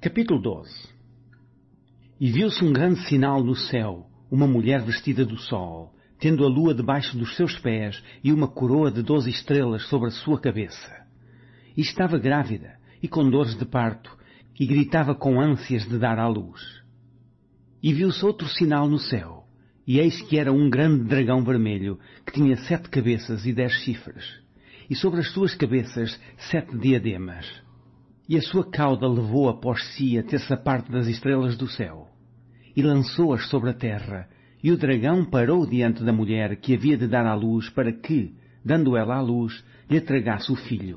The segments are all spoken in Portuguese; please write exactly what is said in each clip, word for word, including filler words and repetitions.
Capítulo doze. E viu-se um grande sinal no céu, uma mulher vestida do sol, tendo a lua debaixo dos seus pés e uma coroa de doze estrelas sobre a sua cabeça. E estava grávida, e com dores de parto, e gritava com ânsias de dar à luz. E viu-se outro sinal no céu, e eis que era um grande dragão vermelho, que tinha sete cabeças e dez chifres, e sobre as suas cabeças sete diademas. E a sua cauda levou após si a terça parte das estrelas do céu, e lançou-as sobre a terra, e o dragão parou diante da mulher que havia de dar à luz, para que, dando ela à luz, lhe tragasse o filho.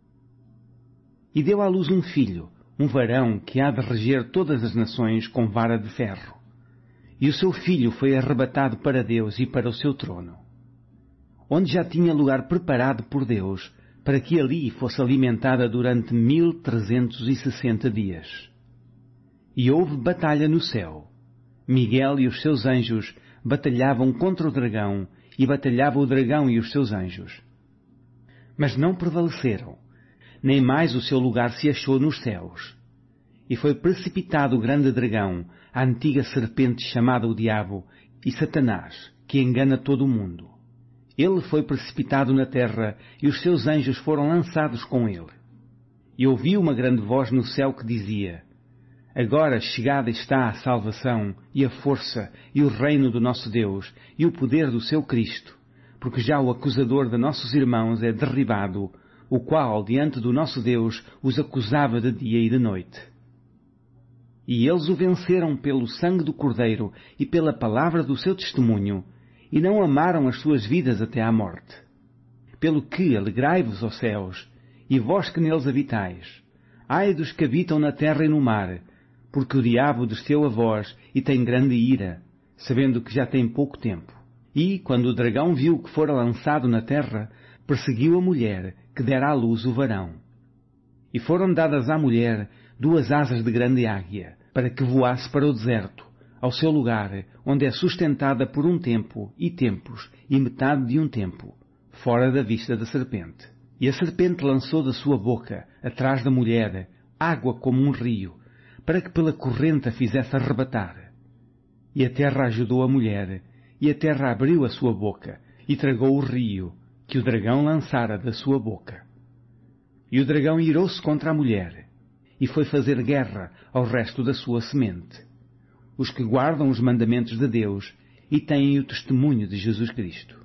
E deu à luz um filho, um varão que há de reger todas as nações com vara de ferro. E o seu filho foi arrebatado para Deus e para o seu trono, onde já tinha lugar preparado por Deus, para que ali fosse alimentada durante mil trezentos e sessenta dias. E houve batalha no céu. Miguel e os seus anjos batalhavam contra o dragão, e batalhava o dragão e os seus anjos. Mas não prevaleceram, nem mais o seu lugar se achou nos céus. E foi precipitado o grande dragão, a antiga serpente chamada o Diabo, e Satanás, que engana todo o mundo. Ele foi precipitado na terra, e os seus anjos foram lançados com ele. E ouvi uma grande voz no céu que dizia: Agora chegada está a salvação, e a força, e o reino do nosso Deus, e o poder do seu Cristo, porque já o acusador de nossos irmãos é derribado, o qual, diante do nosso Deus, os acusava de dia e de noite. E eles o venceram pelo sangue do Cordeiro e pela palavra do seu testemunho, e não amaram as suas vidas até à morte. Pelo que alegrai-vos, ó céus, e vós que neles habitais. Ai dos que habitam na terra e no mar, porque o diabo desceu a vós e tem grande ira, sabendo que já tem pouco tempo. E, quando o dragão viu que fora lançado na terra, perseguiu a mulher, que dera à luz o varão. E foram dadas à mulher duas asas de grande águia, para que voasse para o deserto, ao seu lugar, onde é sustentada por um tempo e tempos e metade de um tempo, fora da vista da serpente. E a serpente lançou da sua boca, atrás da mulher, água como um rio, para que pela corrente a fizesse arrebatar. E a terra ajudou a mulher, e a terra abriu a sua boca, e tragou o rio, que o dragão lançara da sua boca. E o dragão irou-se contra a mulher, e foi fazer guerra ao resto da sua semente, os que guardam os mandamentos de Deus e têm o testemunho de Jesus Cristo.